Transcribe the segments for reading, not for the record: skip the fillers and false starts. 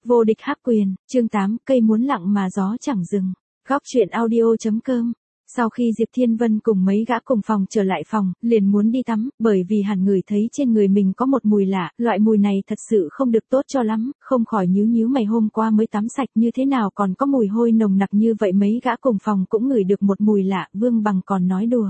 Vô địch hắc quyền, chương 8, cây muốn lặng mà gió chẳng dừng. Góc truyện audio.com. Sau khi Diệp Thiên Vân cùng mấy gã cùng phòng trở lại phòng, liền muốn đi tắm, bởi vì hẳn ngửi thấy trên người mình có một mùi lạ, loại mùi này thật sự không được tốt cho lắm, không khỏi nhíu nhíu mày, hôm qua mới tắm sạch như thế nào còn có mùi hôi nồng nặc như vậy. Mấy gã cùng phòng cũng ngửi được một mùi lạ, Vương Bằng còn nói đùa.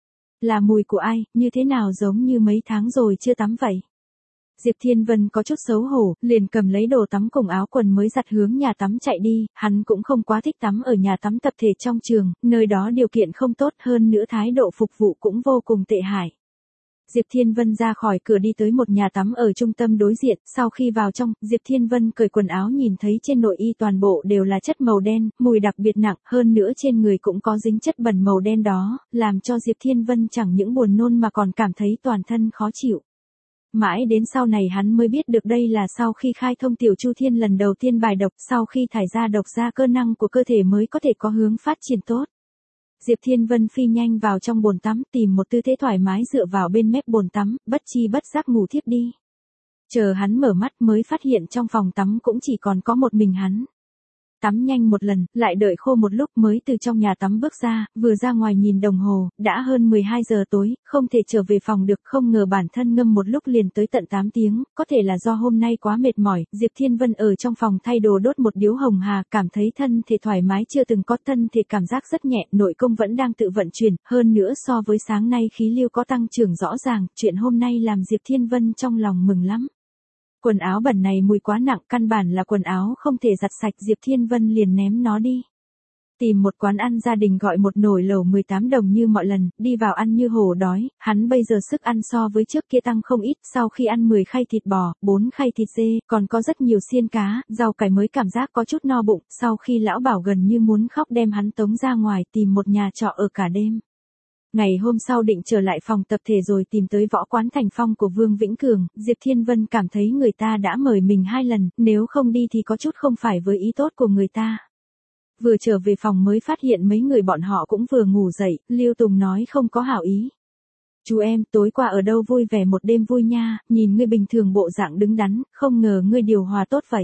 Là mùi của ai, như thế nào giống như mấy tháng rồi chưa tắm vậy. Diệp Thiên Vân có chút xấu hổ, liền cầm lấy đồ tắm cùng áo quần mới giặt hướng nhà tắm chạy đi, hắn cũng không quá thích tắm ở nhà tắm tập thể trong trường, nơi đó điều kiện không tốt, hơn nữa thái độ phục vụ cũng vô cùng tệ hại. Diệp Thiên Vân ra khỏi cửa đi tới một nhà tắm ở trung tâm đối diện, sau khi vào trong, Diệp Thiên Vân cởi quần áo nhìn thấy trên nội y toàn bộ đều là chất màu đen, mùi đặc biệt nặng, hơn nữa trên người cũng có dính chất bẩn màu đen đó, làm cho Diệp Thiên Vân chẳng những buồn nôn mà còn cảm thấy toàn thân khó chịu. Mãi đến sau này hắn mới biết được đây là sau khi khai thông tiểu chu thiên lần đầu tiên bài độc, sau khi thải ra độc ra cơ năng của cơ thể mới có thể có hướng phát triển tốt. Diệp Thiên Vân phi nhanh vào trong bồn tắm, tìm một tư thế thoải mái dựa vào bên mép bồn tắm, bất chi bất giác ngủ thiếp đi. Chờ hắn mở mắt mới phát hiện trong phòng tắm cũng chỉ còn có một mình hắn. Tắm nhanh một lần, lại đợi khô một lúc mới từ trong nhà tắm bước ra, vừa ra ngoài nhìn đồng hồ, đã hơn 12 giờ tối, không thể trở về phòng được, không ngờ bản thân ngâm một lúc liền tới tận 8 tiếng, có thể là do hôm nay quá mệt mỏi. Diệp Thiên Vân ở trong phòng thay đồ đốt một điếu hồng hà, cảm thấy thân thể thoải mái chưa từng có, thân thể cảm giác rất nhẹ, nội công vẫn đang tự vận chuyển, hơn nữa so với sáng nay khí lưu có tăng trưởng rõ ràng, chuyện hôm nay làm Diệp Thiên Vân trong lòng mừng lắm. Quần áo bẩn này mùi quá nặng, căn bản là quần áo không thể giặt sạch, Diệp Thiên Vân liền ném nó đi. Tìm một quán ăn gia đình gọi một nồi lẩu 18 đồng như mọi lần, đi vào ăn như hổ đói, hắn bây giờ sức ăn so với trước kia tăng không ít, sau khi ăn 10 khay thịt bò, 4 khay thịt dê, còn có rất nhiều xiên cá, rau cải mới cảm giác có chút no bụng, sau khi lão bảo gần như muốn khóc đem hắn tống ra ngoài tìm một nhà trọ ở cả đêm. Ngày hôm sau định trở lại phòng tập thể rồi tìm tới võ quán Thành Phong của Vương Vĩnh Cường, Diệp Thiên Vân cảm thấy người ta đã mời mình 2 lần, nếu không đi thì có chút không phải với ý tốt của người ta. Vừa trở về phòng mới phát hiện mấy người bọn họ cũng vừa ngủ dậy, Lưu Tùng nói không có hảo ý. Chú em, tối qua ở đâu vui vẻ một đêm vui nha, nhìn ngươi bình thường bộ dạng đứng đắn, không ngờ ngươi điều hòa tốt vậy.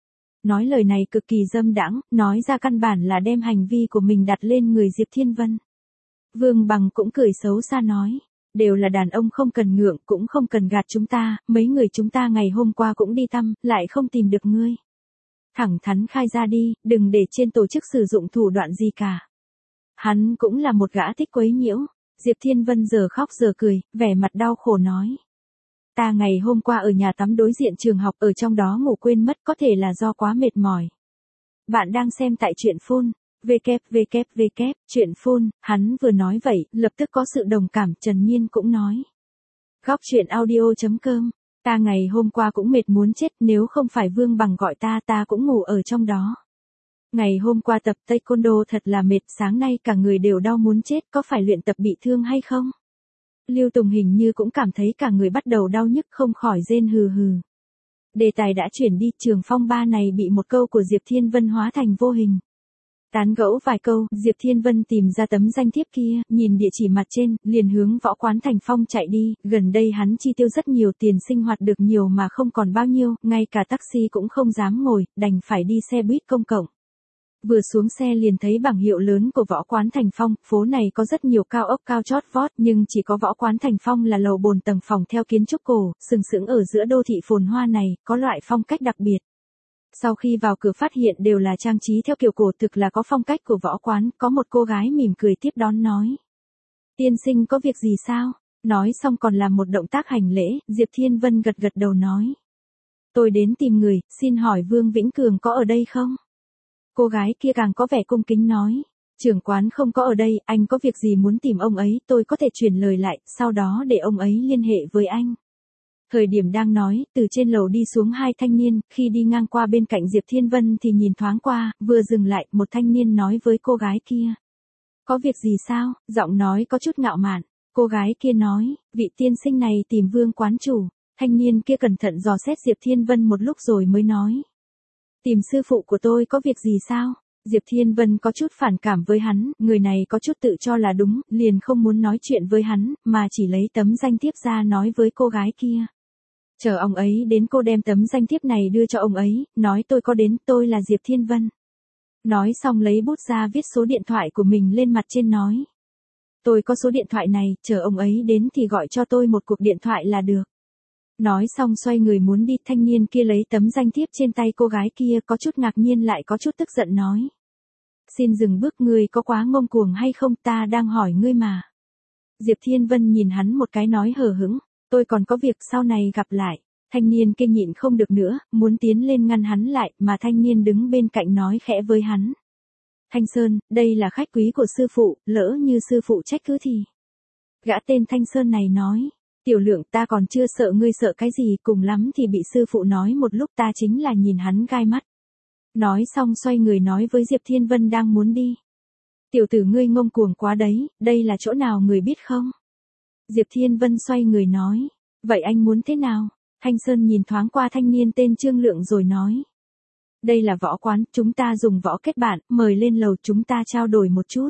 Nói lời này cực kỳ dâm đãng, nói ra căn bản là đem hành vi của mình đặt lên người Diệp Thiên Vân. Vương Bằng cũng cười xấu xa nói, đều là đàn ông không cần ngượng, cũng không cần gạt chúng ta, mấy người chúng ta ngày hôm qua cũng đi thăm, lại không tìm được ngươi. Thẳng thắn khai ra đi, đừng để trên tổ chức sử dụng thủ đoạn gì cả. Hắn cũng là một gã thích quấy nhiễu. Diệp Thiên Vân giờ khóc giờ cười, vẻ mặt đau khổ nói. Ta ngày hôm qua ở nhà tắm đối diện trường học, ở trong đó ngủ quên mất, có thể là do quá mệt mỏi. Bạn đang xem tại truyện phun. Chuyện phun, hắn vừa nói vậy, lập tức có sự đồng cảm, Trần Nhiên cũng nói. Góc truyện audio.com, ta ngày hôm qua cũng mệt muốn chết, nếu không phải Vương Bằng gọi ta cũng ngủ ở trong đó. Ngày hôm qua tập taekwondo thật là mệt, sáng nay cả người đều đau muốn chết, có phải luyện tập bị thương hay không? Lưu Tùng hình như cũng cảm thấy cả người bắt đầu đau nhức, không khỏi rên hừ hừ. Đề tài đã chuyển đi, trường phong ba này bị một câu của Diệp Thiên Vân hóa thành vô hình. Tán gẫu vài câu, Diệp Thiên Vân tìm ra tấm danh thiếp kia, nhìn địa chỉ mặt trên, liền hướng võ quán Thành Phong chạy đi, gần đây hắn chi tiêu rất nhiều tiền, sinh hoạt được nhiều mà không còn bao nhiêu, ngay cả taxi cũng không dám ngồi, đành phải đi xe buýt công cộng. Vừa xuống xe liền thấy bảng hiệu lớn của võ quán Thành Phong, phố này có rất nhiều cao ốc cao chót vót, nhưng chỉ có võ quán Thành Phong là lầu bồn tầng phòng theo kiến trúc cổ, sừng sững ở giữa đô thị phồn hoa này, có loại phong cách đặc biệt. Sau khi vào cửa phát hiện đều là trang trí theo kiểu cổ, thực là có phong cách của võ quán, có một cô gái mỉm cười tiếp đón nói. Tiên sinh có việc gì sao? Nói xong còn làm một động tác hành lễ, Diệp Thiên Vân gật gật đầu nói. Tôi đến tìm người, xin hỏi Vương Vĩnh Cường có ở đây không? Cô gái kia càng có vẻ cung kính nói. Trưởng quán không có ở đây, anh có việc gì muốn tìm ông ấy, tôi có thể truyền lời lại, sau đó để ông ấy liên hệ với anh. Thời điểm đang nói, từ trên lầu đi xuống 2 thanh niên, khi đi ngang qua bên cạnh Diệp Thiên Vân thì nhìn thoáng qua, vừa dừng lại, một thanh niên nói với cô gái kia. Có việc gì sao? Giọng nói có chút ngạo mạn. Cô gái kia nói, vị tiên sinh này tìm Vương quán chủ. Thanh niên kia cẩn thận dò xét Diệp Thiên Vân một lúc rồi mới nói. Tìm sư phụ của tôi có việc gì sao? Diệp Thiên Vân có chút phản cảm với hắn, người này có chút tự cho là đúng, liền không muốn nói chuyện với hắn, mà chỉ lấy tấm danh thiếp ra nói với cô gái kia. Chờ ông ấy đến cô đem tấm danh thiếp này đưa cho ông ấy, nói tôi có đến, tôi là Diệp Thiên Vân. Nói xong lấy bút ra viết số điện thoại của mình lên mặt trên nói. Tôi có số điện thoại này, chờ ông ấy đến thì gọi cho tôi một cuộc điện thoại là được. Nói xong xoay người muốn đi, thanh niên kia lấy tấm danh thiếp trên tay cô gái kia, có chút ngạc nhiên lại có chút tức giận nói. Xin dừng bước, ngươi có quá ngông cuồng hay không, ta đang hỏi ngươi mà. Diệp Thiên Vân nhìn hắn một cái nói hờ hững, tôi còn có việc sau này gặp lại. Thanh niên kia nhịn không được nữa, muốn tiến lên ngăn hắn lại, mà thanh niên đứng bên cạnh nói khẽ với hắn. Thanh Sơn, đây là khách quý của sư phụ, lỡ như sư phụ trách cứ thì. Gã tên Thanh Sơn này nói, Tiểu Lượng, ta còn chưa sợ, ngươi sợ cái gì, cùng lắm thì bị sư phụ nói một lúc, ta chính là nhìn hắn gai mắt. Nói xong xoay người nói với Diệp Thiên Vân đang muốn đi. Tiểu tử, ngươi ngông cuồng quá đấy, đây là chỗ nào người biết không? Diệp Thiên Vân xoay người nói, vậy anh muốn thế nào? Thanh Sơn nhìn thoáng qua thanh niên tên Trương Lượng rồi nói. Đây là võ quán, chúng ta dùng võ kết bạn, mời lên lầu chúng ta trao đổi một chút.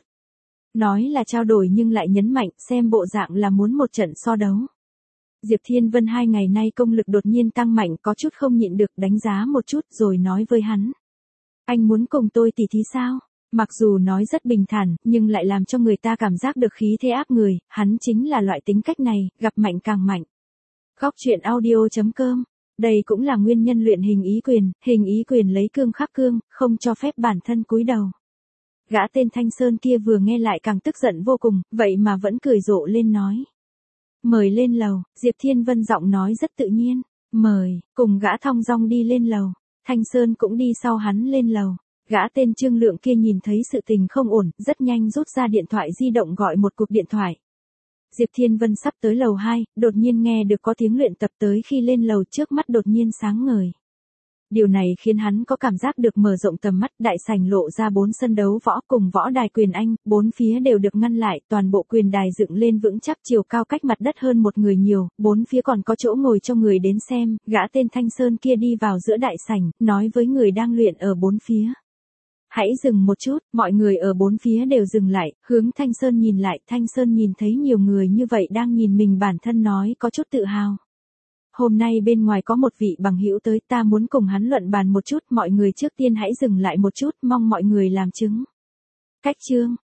Nói là trao đổi nhưng lại nhấn mạnh, xem bộ dạng là muốn một trận so đấu. Diệp Thiên Vân 2 ngày nay công lực đột nhiên tăng mạnh, có chút không nhịn được, đánh giá một chút rồi nói với hắn. Anh muốn cùng tôi tỉ thí sao? Mặc dù nói rất bình thản, nhưng lại làm cho người ta cảm giác được khí thế áp người, hắn chính là loại tính cách này, gặp mạnh càng mạnh. Góc truyện audio.com. Đây cũng là nguyên nhân luyện hình ý quyền lấy cương khắc cương, không cho phép bản thân cúi đầu. Gã tên Thanh Sơn kia vừa nghe lại càng tức giận vô cùng, vậy mà vẫn cười rộ lên nói. Mời lên lầu, Diệp Thiên Vân giọng nói rất tự nhiên, mời, cùng gã thong dong đi lên lầu. Thanh Sơn cũng đi sau hắn lên lầu. Gã tên Trương Lượng kia nhìn thấy sự tình không ổn, rất nhanh rút ra điện thoại di động gọi một cuộc điện thoại. Diệp Thiên Vân sắp tới lầu 2, đột nhiên nghe được có tiếng luyện tập tới, khi lên lầu trước mắt đột nhiên sáng ngời. Điều này khiến hắn có cảm giác được mở rộng tầm mắt, đại sảnh lộ ra 4 sân đấu võ cùng võ đài quyền Anh, 4 phía đều được ngăn lại, toàn bộ quyền đài dựng lên vững chắc, chiều cao cách mặt đất hơn một người nhiều, 4 phía còn có chỗ ngồi cho người đến xem. Gã tên Thanh Sơn kia đi vào giữa đại sảnh, nói với người đang luyện ở 4 phía. Hãy dừng một chút, mọi người ở 4 phía đều dừng lại, hướng Thanh Sơn nhìn lại, Thanh Sơn nhìn thấy nhiều người như vậy đang nhìn mình, bản thân nói có chút tự hào. Hôm nay bên ngoài có một vị bằng hữu tới, ta muốn cùng hắn luận bàn một chút, mọi người trước tiên hãy dừng lại một chút, mong mọi người làm chứng. Cách chương